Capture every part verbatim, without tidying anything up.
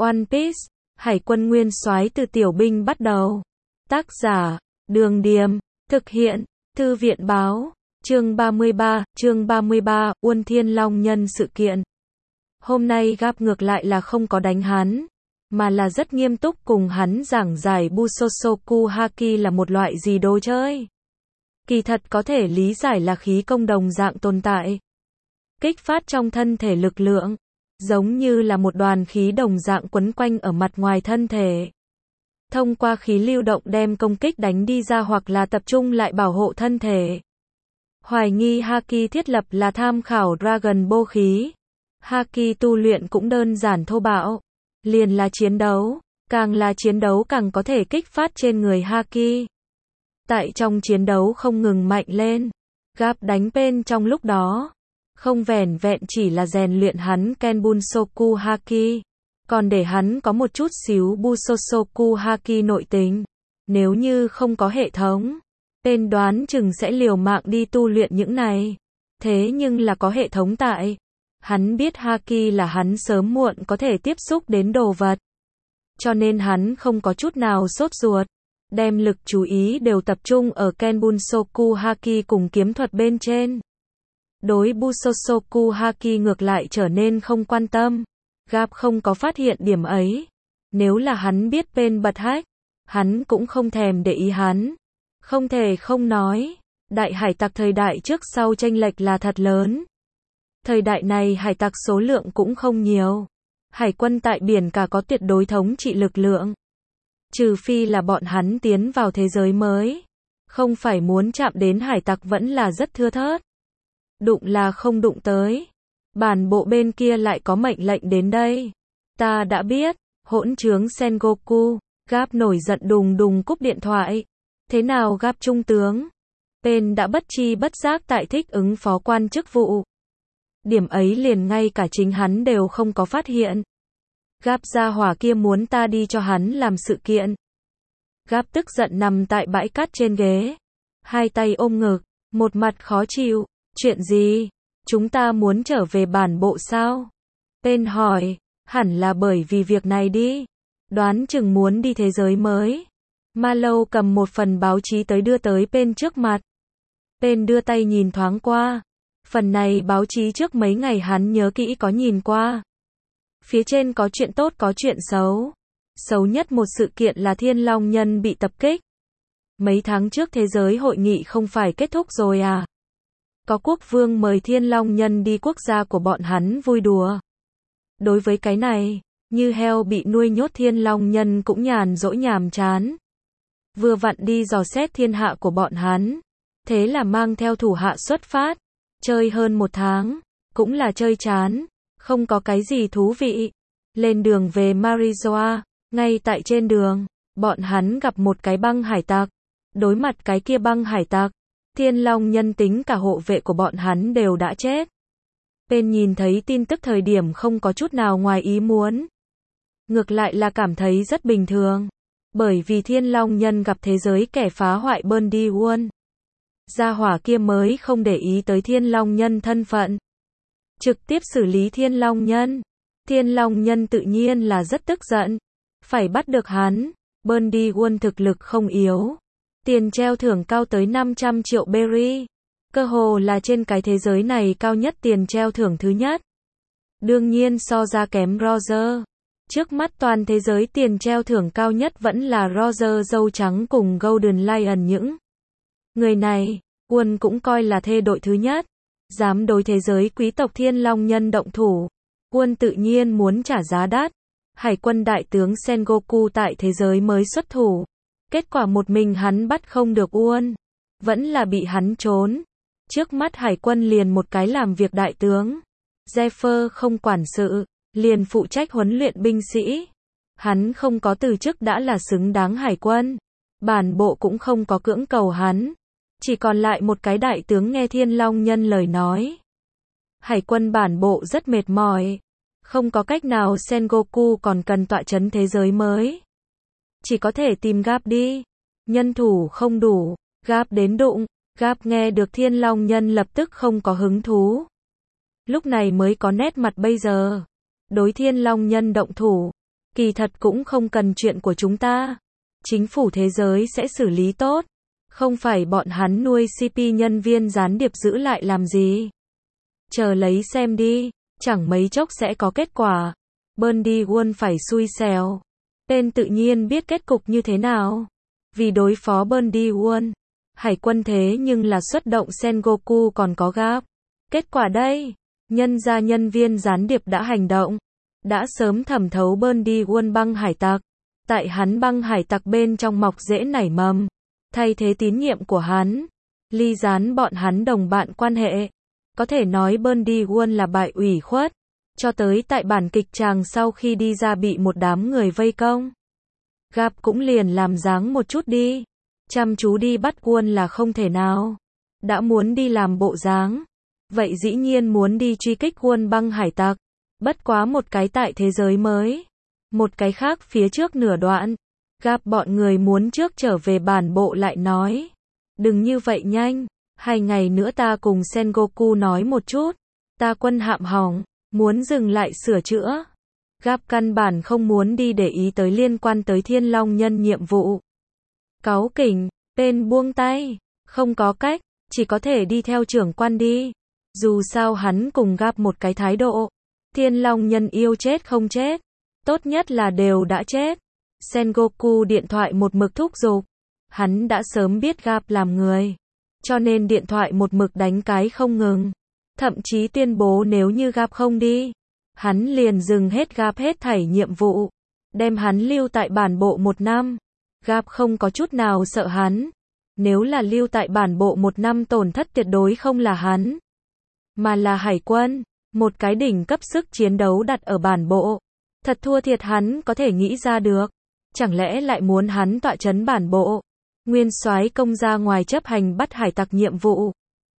One Piece, Hải quân nguyên soái từ tiểu binh bắt đầu. Tác giả, Đường Điềm, thực hiện, Thư viện báo, chương ba mươi ba, chương ba mươi ba, Uôn Thiên Long nhân sự kiện. Hôm nay Garp ngược lại là không có đánh hắn, mà là rất nghiêm túc cùng hắn giảng giải Busosoku Haki là một loại gì đồ chơi. Kỳ thật có thể lý giải là khí công đồng dạng tồn tại. Kích phát trong thân thể lực lượng, giống như là một đoàn khí đồng dạng quấn quanh ở mặt ngoài thân thể. Thông qua khí lưu động đem công kích đánh đi ra hoặc là tập trung lại bảo hộ thân thể. Hoài nghi Haki thiết lập là tham khảo Dragon Ball khí. Haki tu luyện cũng đơn giản thô bạo. Liền là chiến đấu, càng là chiến đấu càng có thể kích phát trên người Haki. Tại trong chiến đấu không ngừng mạnh lên. Garp đánh Pain trong lúc đó. Không vẻn vẹn chỉ là rèn luyện hắn Kenbunsoku Haki, còn để hắn có một chút xíu Busosoku Haki nội tình. Nếu như không có hệ thống, Pain đoán chừng sẽ liều mạng đi tu luyện những này. Thế nhưng là có hệ thống tại. Hắn biết Haki là hắn sớm muộn có thể tiếp xúc đến đồ vật. Cho nên hắn không có chút nào sốt ruột. Đem lực chú ý đều tập trung ở Kenbunsoku Haki cùng kiếm thuật bên trên. Đối Busosoku Haki ngược lại trở nên không quan tâm. Garp không có phát hiện điểm ấy. Nếu là hắn biết Pain bật hack, hắn cũng không thèm để ý hắn. Không thể không nói, đại hải tặc thời đại trước sau chênh lệch là thật lớn. Thời đại này hải tặc số lượng cũng không nhiều. Hải quân tại biển cả có tuyệt đối thống trị lực lượng. Trừ phi là bọn hắn tiến vào thế giới mới. Không phải muốn chạm đến hải tặc vẫn là rất thưa thớt. Đụng là không đụng tới. Bản bộ bên kia lại có mệnh lệnh đến đây. Ta đã biết, hỗn trướng Sengoku. Garp nổi giận đùng đùng cúp điện thoại. Thế nào Garp trung tướng? Pain đã bất chi bất giác tại thích ứng phó quan chức vụ. Điểm ấy liền ngay cả chính hắn đều không có phát hiện. Garp gia hỏa kia muốn ta đi cho hắn làm sự kiện. Garp tức giận nằm tại bãi cát trên ghế. Hai tay ôm ngực, một mặt khó chịu. Chuyện gì? Chúng ta muốn trở về bản bộ sao? Pain hỏi, hẳn là bởi vì việc này đi. Đoán chừng muốn đi thế giới mới. Marlow cầm một phần báo chí tới đưa tới Pain trước mặt. Pain đưa tay nhìn thoáng qua. Phần này báo chí trước mấy ngày hắn nhớ kỹ có nhìn qua. Phía trên có chuyện tốt có chuyện xấu. Xấu nhất một sự kiện là Thiên Long nhân bị tập kích. Mấy tháng trước thế giới hội nghị không phải kết thúc rồi à? Có quốc vương mời Thiên Long nhân đi quốc gia của bọn hắn vui đùa. Đối với cái này, như heo bị nuôi nhốt Thiên Long nhân cũng nhàn rỗi nhàm chán. Vừa vặn đi dò xét thiên hạ của bọn hắn. Thế là mang theo thủ hạ xuất phát. Chơi hơn một tháng, cũng là chơi chán, không có cái gì thú vị. Lên đường về Marizoa, ngay tại trên đường, bọn hắn gặp một cái băng hải tặc. Đối mặt cái kia băng hải tặc, Thiên Long nhân tính cả hộ vệ của bọn hắn đều đã chết. Pain nhìn thấy tin tức thời điểm không có chút nào ngoài ý muốn. Ngược lại là cảm thấy rất bình thường. Bởi vì Thiên Long nhân gặp thế giới kẻ phá hoại Bundy One. Gia hỏa kia mới không để ý tới Thiên Long nhân thân phận. Trực tiếp xử lý Thiên Long nhân. Thiên Long nhân tự nhiên là rất tức giận. Phải bắt được hắn. Bundy One thực lực không yếu. Tiền treo thưởng cao tới năm trăm triệu berry. Cơ hồ là trên cái thế giới này cao nhất tiền treo thưởng thứ nhất. Đương nhiên so ra kém Roger. Trước mắt toàn thế giới tiền treo thưởng cao nhất vẫn là Roger dâu trắng cùng Golden Lion những. Người này, Quân cũng coi là thê đội thứ nhất. Dám đối thế giới quý tộc Thiên Long nhân động thủ. Quân tự nhiên muốn trả giá đắt. Hải quân đại tướng Sengoku tại thế giới mới xuất thủ. Kết quả một mình hắn bắt không được Uôn. Vẫn là bị hắn trốn. Trước mắt hải quân liền một cái làm việc đại tướng. Zephyr không quản sự, liền phụ trách huấn luyện binh sĩ. Hắn không có từ chức đã là xứng đáng hải quân. Bản bộ cũng không có cưỡng cầu hắn. Chỉ còn lại một cái đại tướng nghe Thiên Long nhân lời nói. Hải quân bản bộ rất mệt mỏi. Không có cách nào Sengoku còn cần tọa trấn thế giới mới. Chỉ có thể tìm Garp đi. Nhân thủ không đủ. Garp đến đụng. Garp nghe được Thiên Long nhân lập tức không có hứng thú. Lúc này mới có nét mặt bây giờ. Đối Thiên Long nhân động thủ. Kỳ thật cũng không cần chuyện của chúng ta. Chính phủ thế giới sẽ xử lý tốt. Không phải bọn hắn nuôi xê pê nhân viên gián điệp giữ lại làm gì. Chờ lấy xem đi, chẳng mấy chốc sẽ có kết quả. Bundy Won phải xui xẻo. Tên tự nhiên biết kết cục như thế nào. Vì đối phó Bundy Won, hải quân thế nhưng là xuất động Sengoku còn có Garp. Kết quả đây, nhân ra nhân viên gián điệp đã hành động. Đã sớm thẩm thấu Bundy Won băng hải tặc. Tại hắn băng hải tặc bên trong mọc rễ nảy mầm. Thay thế tín nhiệm của hắn. Ly gián bọn hắn đồng bạn quan hệ. Có thể nói Bundy Won là bại ủy khuất. Cho tới tại bản kịch chàng sau khi đi ra bị một đám người vây công. Garp cũng liền làm dáng một chút đi. Chăm chú đi bắt Won là không thể nào. Đã muốn đi làm bộ dáng. Vậy dĩ nhiên muốn đi truy kích Won băng hải tặc. Bất quá một cái tại thế giới mới. Một cái khác phía trước nửa đoạn. Garp bọn người muốn trước trở về bản bộ lại nói. Đừng như vậy nhanh. Hai ngày nữa ta cùng Sengoku nói một chút. Ta quân hạm hỏng. Muốn dừng lại sửa chữa. Garp căn bản không muốn đi để ý tới liên quan tới Thiên Long Nhân nhiệm vụ. Cáu kỉnh, tên buông tay. Không có cách, chỉ có thể đi theo trưởng quan đi. Dù sao hắn cùng Garp một cái thái độ. Thiên Long Nhân yêu chết không chết. Tốt nhất là đều đã chết. Sengoku điện thoại một mực thúc giục. Hắn đã sớm biết Garp làm người. Cho nên điện thoại một mực đánh cái không ngừng. Thậm chí tuyên bố nếu như Garp không đi. Hắn liền dừng hết Garp hết thảy nhiệm vụ. Đem hắn lưu tại bản bộ một năm. Garp không có chút nào sợ hắn. Nếu là lưu tại bản bộ một năm tổn thất tuyệt đối không là hắn. Mà là hải quân. Một cái đỉnh cấp sức chiến đấu đặt ở bản bộ. Thật thua thiệt hắn có thể nghĩ ra được. Chẳng lẽ lại muốn hắn tọa chấn bản bộ. Nguyên soái công ra ngoài chấp hành bắt hải tặc nhiệm vụ.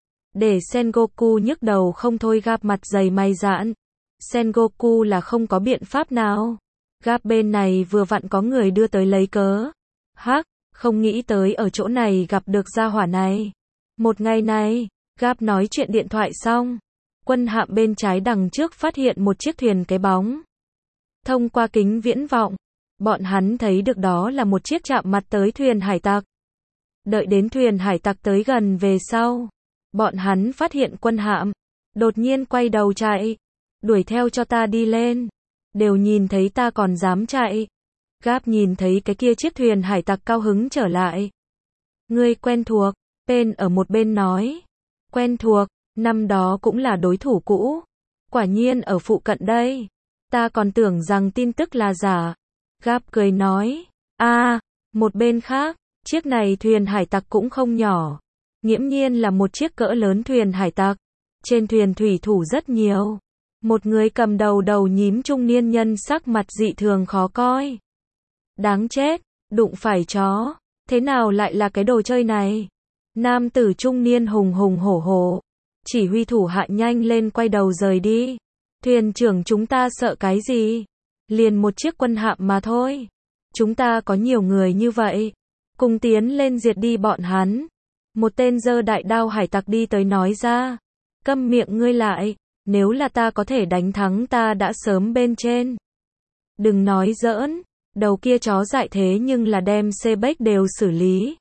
Để Sengoku nhức đầu không thôi. Garp mặt dày mày dạn. Sengoku là không có biện pháp nào. Garp bên này vừa vặn có người đưa tới lấy cớ. Hắc, không nghĩ tới ở chỗ này gặp được gia hỏa này. Một ngày này, Garp nói chuyện điện thoại xong. Quân hạm bên trái đằng trước phát hiện một chiếc thuyền cái bóng. Thông qua kính viễn vọng, bọn hắn thấy được đó là một chiếc chạm mặt tới thuyền hải tặc. Đợi đến thuyền hải tặc tới gần về sau. Bọn hắn phát hiện quân hạm. Đột nhiên quay đầu chạy. Đuổi theo cho ta đi lên. Đều nhìn thấy ta còn dám chạy. Garp nhìn thấy cái kia chiếc thuyền hải tặc cao hứng trở lại. Ngươi quen thuộc. Pen ở một bên nói. Quen thuộc. Năm đó cũng là đối thủ cũ. Quả nhiên ở phụ cận đây. Ta còn tưởng rằng tin tức là giả. Garp cười nói. a à, một bên khác. Chiếc này thuyền hải tặc cũng không nhỏ. Nghiễm nhiên là một chiếc cỡ lớn thuyền hải tặc. Trên thuyền thủy thủ rất nhiều. Một người cầm đầu đầu nhím trung niên nhân sắc mặt dị thường khó coi. Đáng chết, đụng phải chó. Thế nào lại là cái đồ chơi này? Nam tử trung niên hùng hùng hổ hổ. Chỉ huy thủ hạ nhanh lên quay đầu rời đi. Thuyền trưởng chúng ta sợ cái gì? Liền một chiếc quân hạm mà thôi. Chúng ta có nhiều người như vậy. Cùng tiến lên diệt đi bọn hắn. Một tên giơ đại đao hải tặc đi tới nói ra. Câm miệng ngươi lại. Nếu là ta có thể đánh thắng ta đã sớm bên trên. Đừng nói giỡn. Đầu kia chó dại thế nhưng là đem Sebek đều xử lý.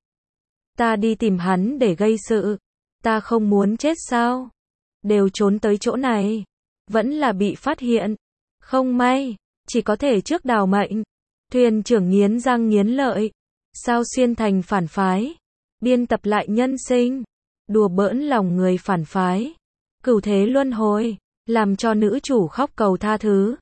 Ta đi tìm hắn để gây sự. Ta không muốn chết sao? Đều trốn tới chỗ này. Vẫn là bị phát hiện. Không may. Chỉ có thể trước đào mệnh. Thuyền trưởng nghiến răng nghiến lợi. Sao xuyên thành phản phái? Biên tập lại nhân sinh. Đùa bỡn lòng người phản phái. Cửu thế luân hồi. Làm cho nữ chủ khóc cầu tha thứ.